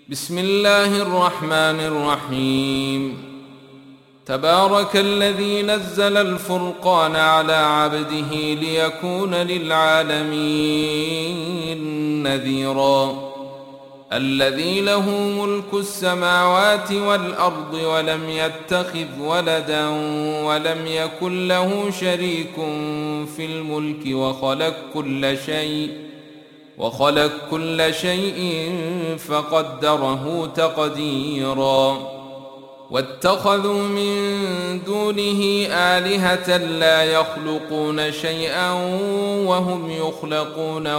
بسم الله الرحمن الرحيم. تبارك الذي نزل الفرقان على عبده ليكون للعالمين نذيرا. الذي له ملك السماوات والأرض ولم يتخذ ولدا ولم يكن له شريك في الملك وخلق كل شيء فقدره تقديرا. واتخذوا من دونه آلهة لا يخلقون شيئا وهم يخلقون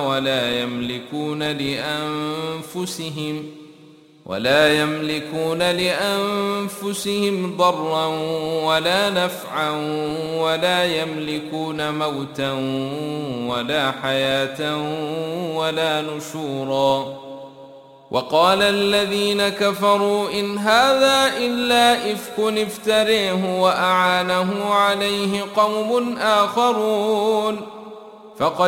ولا يملكون لأنفسهم ضرا ولا نفعا ولا يملكون موتا ولا حياة ولا نشورا. وقال الذين كفروا إن هذا إلا إفك افتريه وأعانه عليه قوم آخرون فقد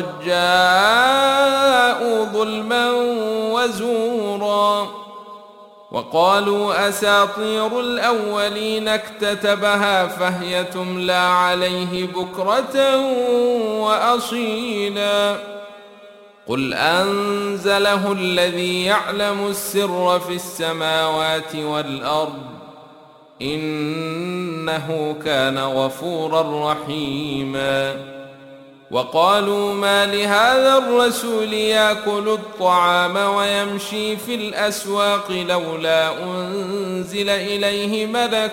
جاءوا ظلما وزورا. وقالوا أساطير الأولين اكتتبها فهي تملى عليه بكرة وأصيلا. قل أنزله الذي يعلم السر في السماوات والأرض إنه كان غفورا رحيما. وقالوا ما لهذا الرسول يأكل الطعام ويمشي في الأسواق لولا أنزل إليه ملك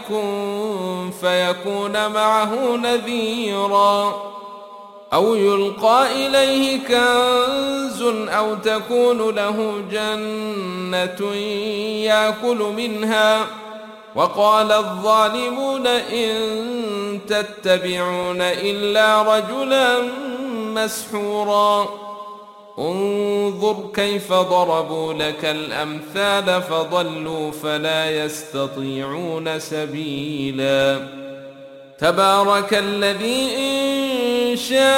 فيكون معه نذيرا أو يلقى إليه كنز أو تكون له جنة يأكل منها. وقال الظالمون إن تتبعون إلا رجلا مسحورا. انظر كيف ضربوا لك الأمثال فضلوا فلا يستطيعون سبيلا. تبارك الذي إن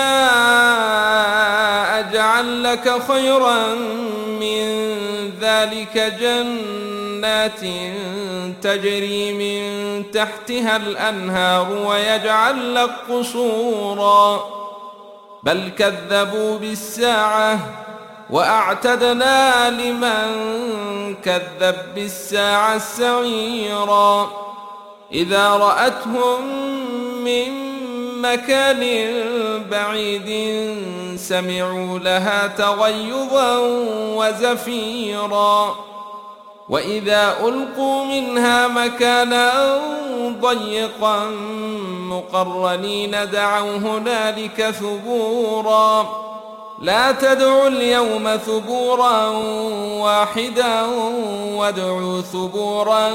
شاء جعل لك خيرا من ذلك جنات تجري من تحتها الأنهار ويجعل لك قصورا بل كذبوا بالساعة وأعتدنا لمن كذب بالساعة سعيرا. إذا رأتهم من مكان بعيد سمعوا لها تغيظا وزفيرا. وإذا ألقوا منها مكانا ضيقا مقرنين دعوا هنالك ثبورا. لا تدعوا اليوم ثبورا واحدا وادعوا ثبورا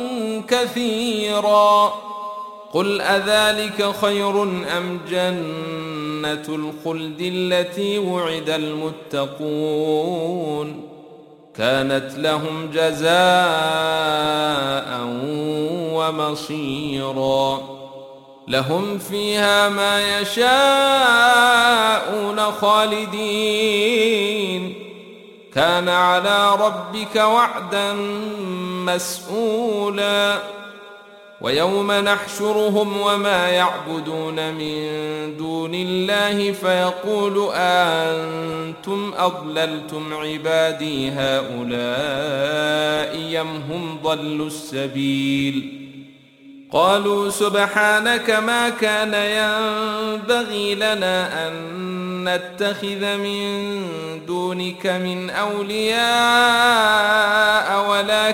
كثيرا. قل أذلك خير أم جنة الخلد التي وعد المتقون كانت لهم جزاء ومصيرا. لهم فيها ما يشاءون خالدين كان على ربك وعدا مسئولا. ويوم نحشرهم وما يعبدون من دون الله فيقول أنتم أضللتم عبادي هؤلاء أم هم ضلوا السبيل. قالوا سبحانك ما كان ينبغي لنا أن نتخذ من دونك من أولياء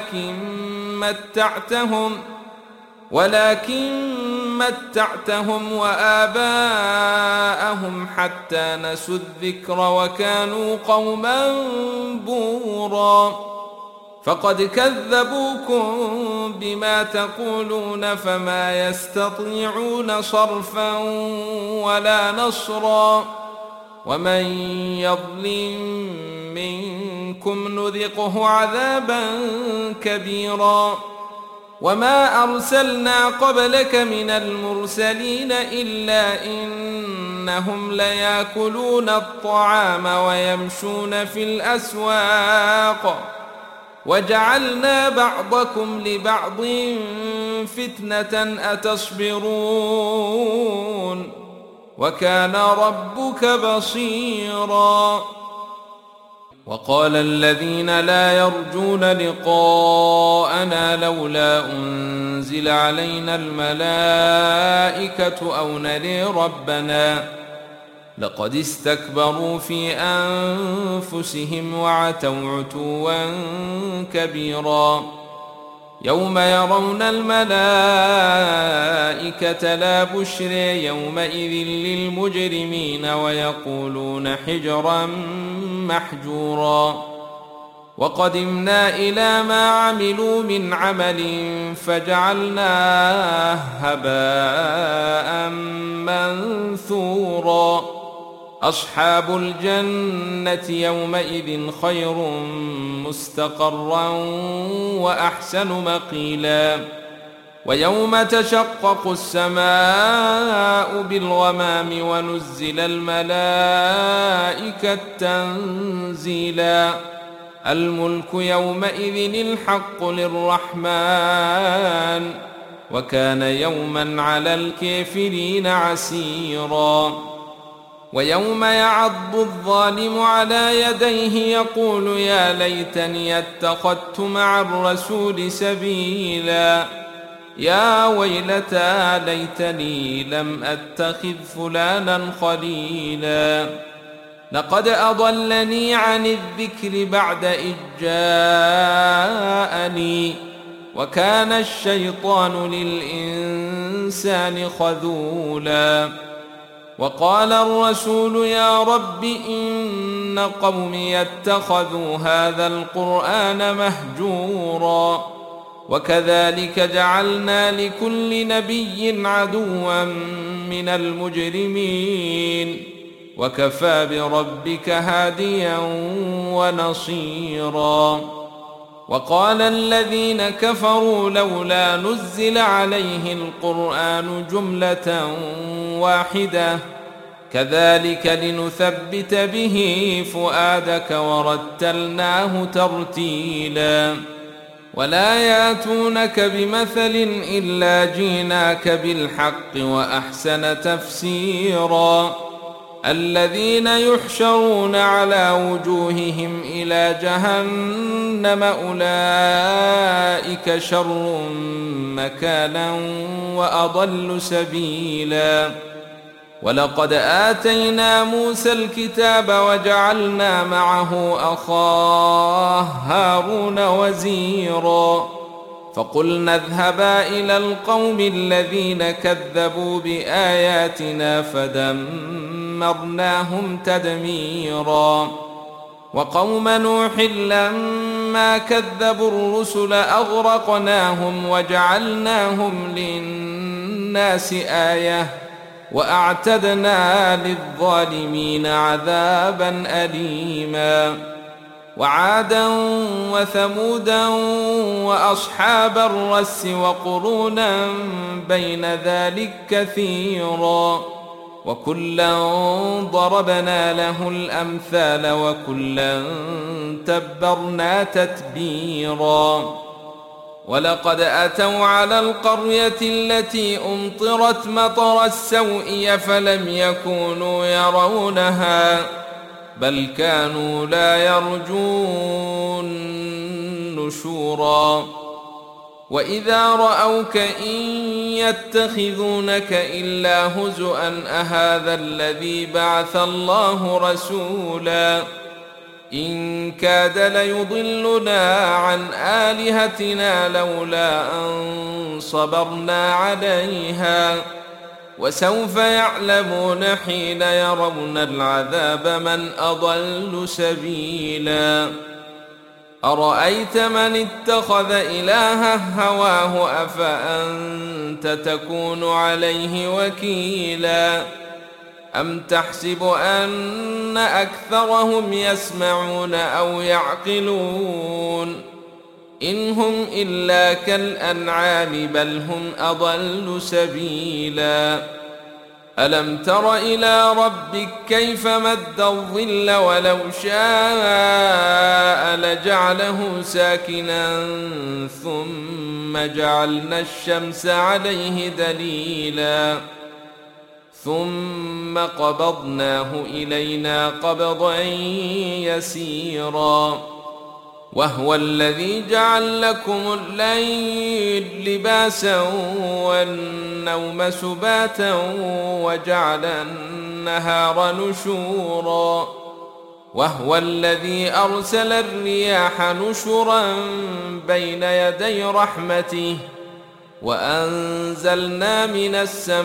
ولكن متعتهم وآباءهم حتى نسوا الذكر وكانوا قوما بورا. فقد كذبوكم بما تقولون فما يستطيعون صرفا ولا نصرا. ومن يظلم منكم نذقه عذابا كبيرا. وما أرسلنا قبلك من المرسلين إلا إنهم ليأكلون الطعام ويمشون في الأسواق وجعلنا بعضكم لبعض فتنة أتصبرون وكان ربك بصيرا. وقال الذين لا يرجون لقاءنا لولا أنزل علينا الملائكة أو نري ربنا لقد استكبروا في أنفسهم وعتوا عتوا كبيرا. يوم يرون الملائكة لا بشر يومئذ للمجرمين ويقولون حجرا محجورا. وقدمنا إلى ما عملوا من عمل فجعلناه هباء منثورا. أصحاب الجنة يومئذ خير مستقرا وأحسن مقيلا. ويوم تشقق السماء بالغمام ونزل الملائكة تنزيلا. الملك يومئذ الحق للرحمن وكان يوما على الكافرين عسيرا. ويوم يعض الظالم على يديه يقول يا ليتني اتخذت مع الرسول سبيلا. يا ويلتى ليتني لم أتخذ فلانا خليلا. لقد أضلني عن الذكر بعد إذ جاءني وكان الشيطان للإنسان خذولا. وقال الرسول يا رب إن قومي اتخذوا هذا القرآن مهجورا. وكذلك جعلنا لكل نبي عدوا من المجرمين وكفى بربك هاديا ونصيرا. وقال الذين كفروا لولا نزل عليه القرآن جملة واحدة كذلك لنثبت به فؤادك ورتلناه ترتيلا. ولا ياتونك بمثل إلا جيناك بالحق وأحسن تفسيرا. الذين يحشرون على وجوههم إلى جهنم أولئك شر مكانا وأضل سبيلا. ولقد آتينا موسى الكتاب وجعلنا معه أخاه هارون وزيرا. فقلنا اذهبا إلى القوم الذين كذبوا بآياتنا فدمرناهم تدميرا. وقوم نوح لما كذبوا الرسل أغرقناهم وجعلناهم للناس آية وأعتدنا للظالمين عذابا أليما. وعادا وثمودا وأصحاب الرس وقرونا بين ذلك كثيرا. وكلا ضربنا له الأمثال وكلا تبرنا تتبيرا. ولقد أتوا على القرية التي أمطرت مطر السوء فلم يكونوا يرونها بل كانوا لا يرجون نشورا. وإذا رأوك إن يتخذونك إلا هزؤا أهذا الذي بعث الله رسولا إن كاد ليضلنا عن آلهتنا لولا أن صبرنا عليها. وسوف يعلمون حين يرون العذاب من أضل سبيلا. أرأيت من اتخذ إلهه هواه أفأنت تكون عليه وكيلا. أم تحسب أن أكثرهم يسمعون أو يعقلون إن هم إلا كالأنعام بل هم أضل سبيلا. ألم تر إلى ربك كيف مد الظل ولو شاء لجعله ساكنا ثم جعلنا الشمس عليه دليلا ثم قبضناه إلينا قبضا يسيرا وهو الذي جعل لكم الليل لباسا والنوم سباتا وجعل النهار نشورا وهو الذي أرسل الرياح نشرا بين يدي رحمته وأنزلنا من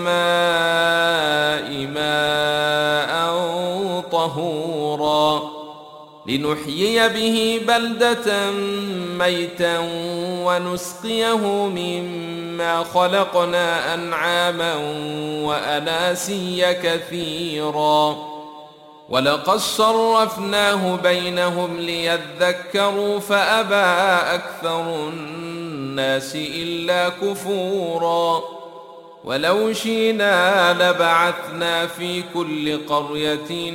السماء ماء طهورا لنحيي به بلدة ميتا ونسقيه مما خلقنا أنعاما وأناسيا كثيرا ولقد صرفناه بينهم ليذكروا فأبى أكثر الناس إلا كفورا ولو شئنا لبعثنا في كل قرية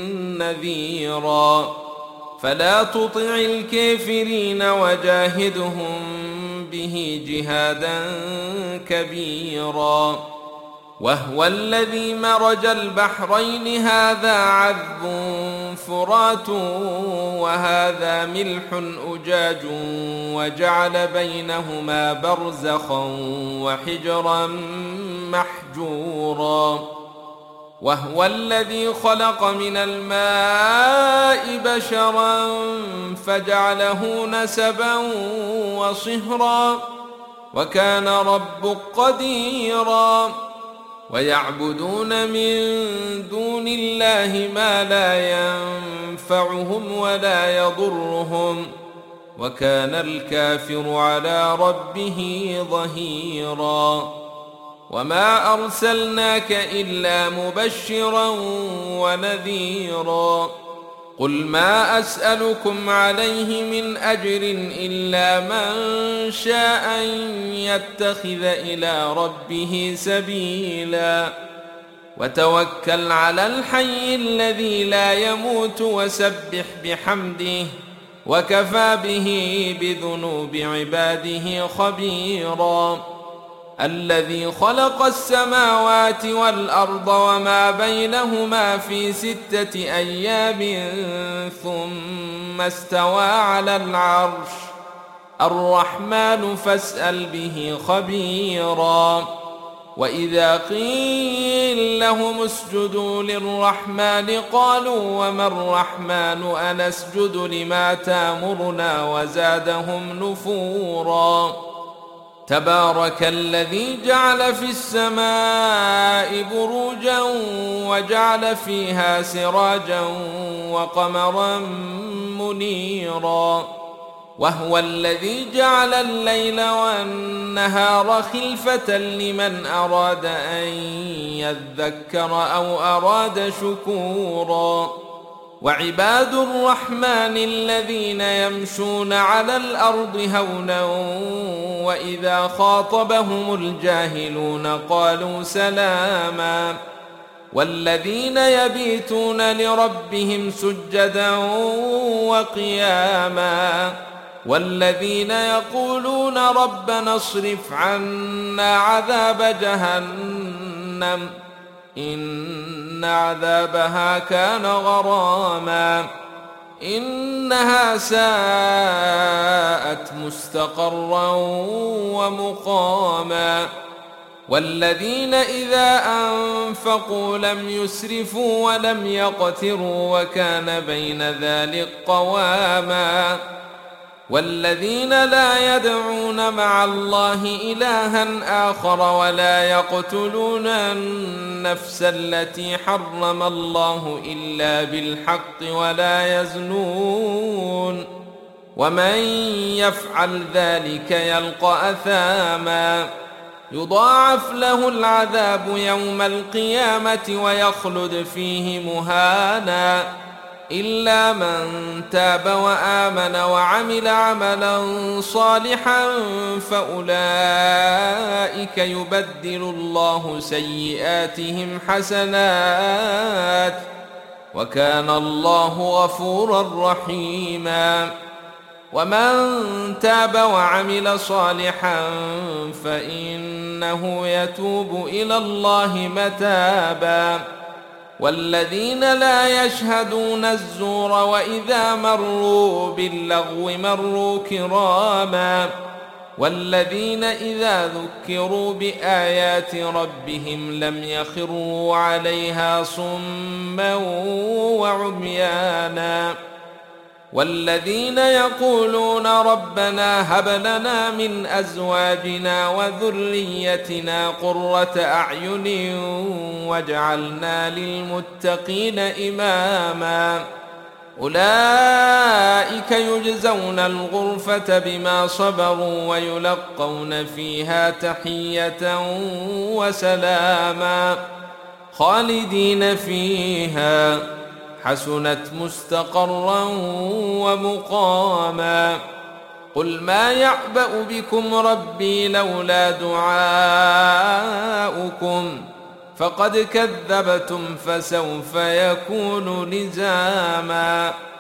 نذيرا فلا تطع الكافرين وجاهدهم به جهادا كبيرا وهو الذي مرج البحرين هذا عذب فرات وهذا ملح أجاج وجعل بينهما برزخا وحجرا محجورا وهو الذي خلق من الماء بشرا فجعله نسبا وصهرا وكان ربك قديرا ويعبدون من دون الله ما لا ينفعهم ولا يضرهم وكان الكافر على ربه ظهيرا وما أرسلناك إلا مبشرا ونذيرا قل ما أسألكم عليه من أجر إلا من شاء أن يتخذ إلى ربه سبيلا وتوكل على الحي الذي لا يموت وسبح بحمده وكفى به بذنوب عباده خبيرا الذي خلق السماوات والأرض وما بينهما في 6 أيام ثم استوى على العرش الرحمن فاسأل به خبيرا وإذا قيل لهم اسجدوا للرحمن قالوا وما الرحمن أنسجد لما تأمرنا وزادهم نفورا تبارك الذي جعل في السماء بروجا وجعل فيها سراجا وقمرا منيرا وهو الذي جعل الليل والنهار خلفة لمن أراد أن يذكر أو أراد شكورا وعباد الرحمن الذين يمشون على الأرض هونا وإذا خاطبهم الجاهلون قالوا سلاما والذين يبيتون لربهم سجدا وقياما والذين يقولون ربنا اصرف عنا عذاب جهنم إن عذابها كان غراما إنها ساءت مستقرا ومقاما والذين إذا أنفقوا لم يسرفوا ولم يقتروا وكان بين ذلك قواما والذين لا يدعون مع الله إلها آخر ولا يقتلون النفس التي حرم الله إلا بالحق ولا يزنون ومن يفعل ذلك يلقى أثاما يضاعف له العذاب يوم القيامة ويخلد فيه مهانا إلا من تاب وآمن وعمل عملا صالحا فأولئك يبدل الله سيئاتهم حسنات وكان الله غفورا رحيما. ومن تاب وعمل صالحا فإنه يتوب إلى الله متابا. والذين لا يشهدون الزور وإذا مروا باللغو مروا كراما. والذين إذا ذكروا بآيات ربهم لم يخروا عليها صما وعميانا. والذين يقولون ربنا هب لنا من أزواجنا وذريتنا قرة أعين واجعلنا للمتقين إماما. أولئك يجزون الغرفة بما صبروا ويلقون فيها تحية وسلاما خالدين فيها حسنت مستقرا ومقاما. قل ما يعبأ بكم ربي لولا دعاؤكم فقد كذبتم فسوف يكون لزاما.